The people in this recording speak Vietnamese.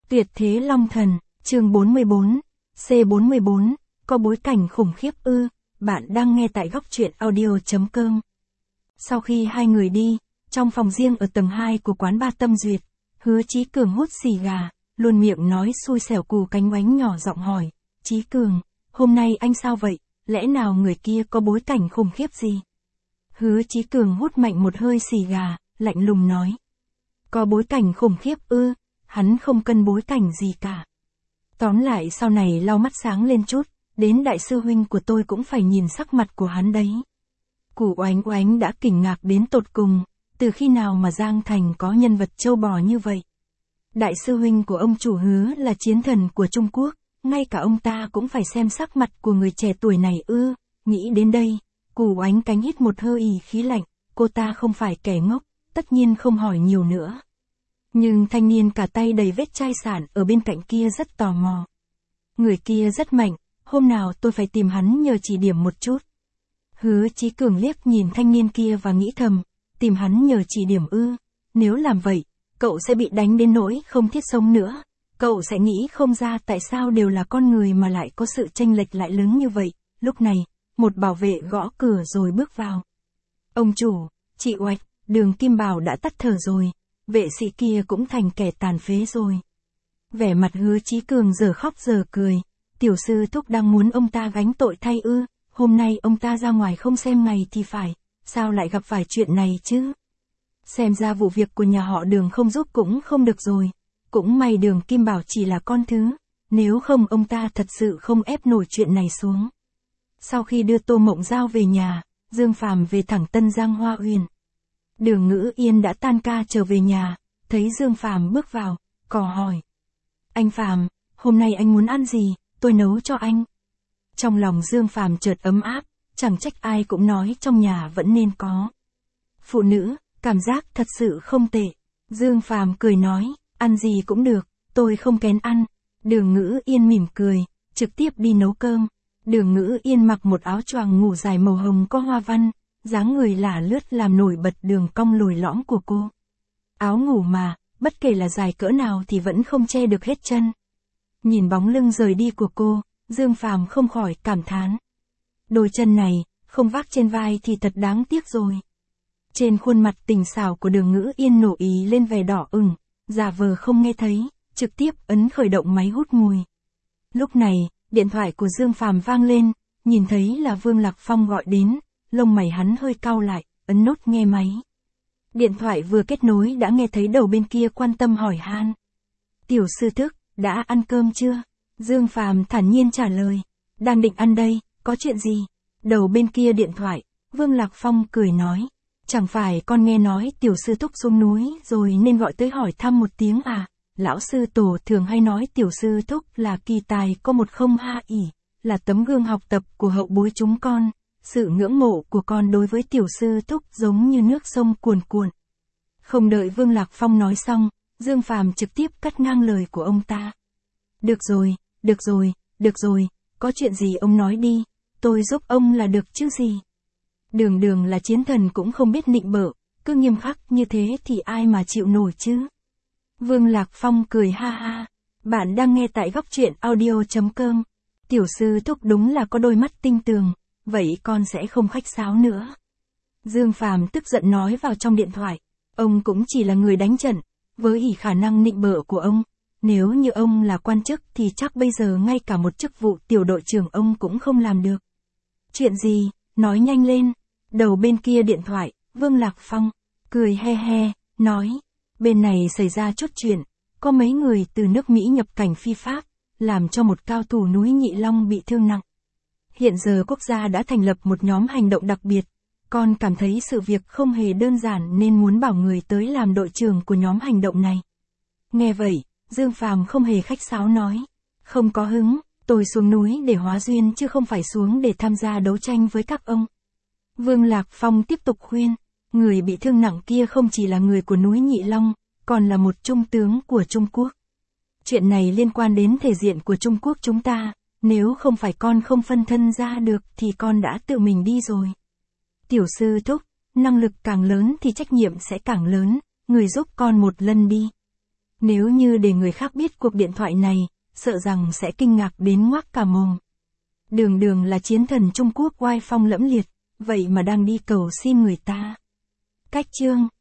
Tuyệt thế Long Thần, chương 44, C44, có bối cảnh khủng khiếp ư, bạn đang nghe tại góc truyện audio.com. Sau khi hai người đi, trong phòng riêng ở tầng 2 của quán Ba Tâm Duyệt, Hứa Chí Cường hút xì gà, luôn miệng nói xui xẻo cù cánh oánh nhỏ giọng hỏi, Chí Cường, hôm nay anh sao vậy, lẽ nào người kia có bối cảnh khủng khiếp gì? Hứa Chí Cường hút mạnh một hơi xì gà, lạnh lùng nói. Có bối cảnh khủng khiếp ư, hắn không cân bối cảnh gì cả. Tóm lại sau này lau mắt sáng lên chút, đến đại sư huynh của tôi cũng phải nhìn sắc mặt của hắn đấy. Củ Oánh Oánh đã kinh ngạc đến tột cùng, từ khi nào mà Giang Thành có nhân vật châu bò như vậy. Đại sư huynh của ông chủ Hứa là chiến thần của Trung Quốc, ngay cả ông ta cũng phải xem sắc mặt của người trẻ tuổi này ư, nghĩ đến đây, Củ Oánh Cánh hít một hơi ì khí lạnh, cô ta không phải kẻ ngốc, tất nhiên không hỏi nhiều nữa. Nhưng thanh niên cả tay đầy vết chai sạn ở bên cạnh kia rất tò mò. Người kia rất mạnh, hôm nào tôi phải tìm hắn nhờ chỉ điểm một chút. Hứa Chí Cường liếc nhìn thanh niên kia và nghĩ thầm, tìm hắn nhờ chỉ điểm ư, nếu làm vậy, cậu sẽ bị đánh đến nỗi không thiết sống nữa. Cậu sẽ nghĩ không ra tại sao đều là con người mà lại có sự chênh lệch lại lớn như vậy. Lúc này, một bảo vệ gõ cửa rồi bước vào. Ông chủ, chị Oạch, Đường Kim Bảo đã tắt thở rồi. Vệ sĩ kia cũng thành kẻ tàn phế rồi. Vẻ mặt Hứa Chí Cường giờ khóc giờ cười. Tiểu sư thúc đang muốn ông ta gánh tội thay ư, hôm nay ông ta ra ngoài không xem ngày thì phải, sao lại gặp phải chuyện này chứ? Xem ra vụ việc của nhà họ Đường không giúp cũng không được rồi. Cũng may Đường Kim Bảo chỉ là con thứ, nếu không ông ta thật sự không ép nổi chuyện này xuống. Sau khi đưa Tô Mộng Giao về nhà, Dương Phàm về thẳng Tân Giang Hoa Uyển. Đường Ngữ Yên đã tan ca trở về nhà, thấy Dương Phàm bước vào, cò hỏi. Anh Phàm, hôm nay anh muốn ăn gì, tôi nấu cho anh. Trong lòng Dương Phàm chợt ấm áp, chẳng trách ai cũng nói trong nhà vẫn nên có. Phụ nữ, cảm giác thật sự không tệ. Dương Phàm cười nói, ăn gì cũng được, tôi không kén ăn. Đường Ngữ Yên mỉm cười, trực tiếp đi nấu cơm. Đường Ngữ Yên mặc một áo choàng ngủ dài màu hồng có hoa văn. Dáng người lả lướt làm nổi bật đường cong lồi lõm của cô. Áo ngủ mà, bất kể là dài cỡ nào thì vẫn không che được hết chân. Nhìn bóng lưng rời đi của cô, Dương Phàm không khỏi cảm thán. Đôi chân này, không vác trên vai thì thật đáng tiếc rồi. Trên khuôn mặt tình xảo của Đường Ngữ Yên nổ ý lên vẻ đỏ ửng, giả vờ không nghe thấy, trực tiếp ấn khởi động máy hút mùi. Lúc này, điện thoại của Dương Phàm vang lên, nhìn thấy là Vương Lạc Phong gọi đến. Lông mày hắn hơi cau lại, ấn nút nghe máy. Điện thoại vừa kết nối đã nghe thấy đầu bên kia quan tâm hỏi han. Tiểu sư thúc, đã ăn cơm chưa? Dương Phàm thản nhiên trả lời. Đang định ăn đây, có chuyện gì? Đầu bên kia điện thoại, Vương Lạc Phong cười nói. Chẳng phải con nghe nói tiểu sư thúc xuống núi rồi nên gọi tới hỏi thăm một tiếng à? Lão sư tổ thường hay nói tiểu sư thúc là kỳ tài có một không ha ỉ, là tấm gương học tập của hậu bối chúng con. Sự ngưỡng mộ của con đối với tiểu sư thúc giống như nước sông cuồn cuộn. Không đợi Vương Lạc Phong nói xong, Dương Phàm trực tiếp cắt ngang lời của ông ta. Được rồi, được rồi, được rồi, có chuyện gì ông nói đi, tôi giúp ông là được chứ gì. Đường Đường là chiến thần cũng không biết nịnh bợ, cứ nghiêm khắc như thế thì ai mà chịu nổi chứ. Vương Lạc Phong cười ha ha, bạn đang nghe tại góc truyện audio.com. Tiểu sư thúc đúng là có đôi mắt tinh tường. Vậy con sẽ không khách sáo nữa. Dương Phàm tức giận nói vào trong điện thoại. Ông cũng chỉ là người đánh trận, với ỷ khả năng nịnh bợ của ông. Nếu như ông là quan chức thì chắc bây giờ ngay cả một chức vụ tiểu đội trưởng ông cũng không làm được. Chuyện gì, nói nhanh lên. Đầu bên kia điện thoại, Vương Lạc Phong, cười he he, nói. Bên này xảy ra chút chuyện, có mấy người từ nước Mỹ nhập cảnh phi pháp, làm cho một cao thủ núi Nhị Long bị thương nặng. Hiện giờ quốc gia đã thành lập một nhóm hành động đặc biệt, con cảm thấy sự việc không hề đơn giản nên muốn bảo người tới làm đội trưởng của nhóm hành động này. Nghe vậy, Dương Phàm không hề khách sáo nói, không có hứng, tôi xuống núi để hóa duyên chứ không phải xuống để tham gia đấu tranh với các ông. Vương Lạc Phong tiếp tục khuyên, người bị thương nặng kia không chỉ là người của núi Nhị Long, còn là một trung tướng của Trung Quốc. Chuyện này liên quan đến thể diện của Trung Quốc chúng ta. Nếu không phải con không phân thân ra được thì con đã tự mình đi rồi. Tiểu sư thúc, năng lực càng lớn thì trách nhiệm sẽ càng lớn, người giúp con một lần đi. Nếu như để người khác biết cuộc điện thoại này, sợ rằng sẽ kinh ngạc đến ngoác cả mồm. Đường Đường là chiến thần Trung Quốc oai phong lẫm liệt, vậy mà đang đi cầu xin người ta. Cách chương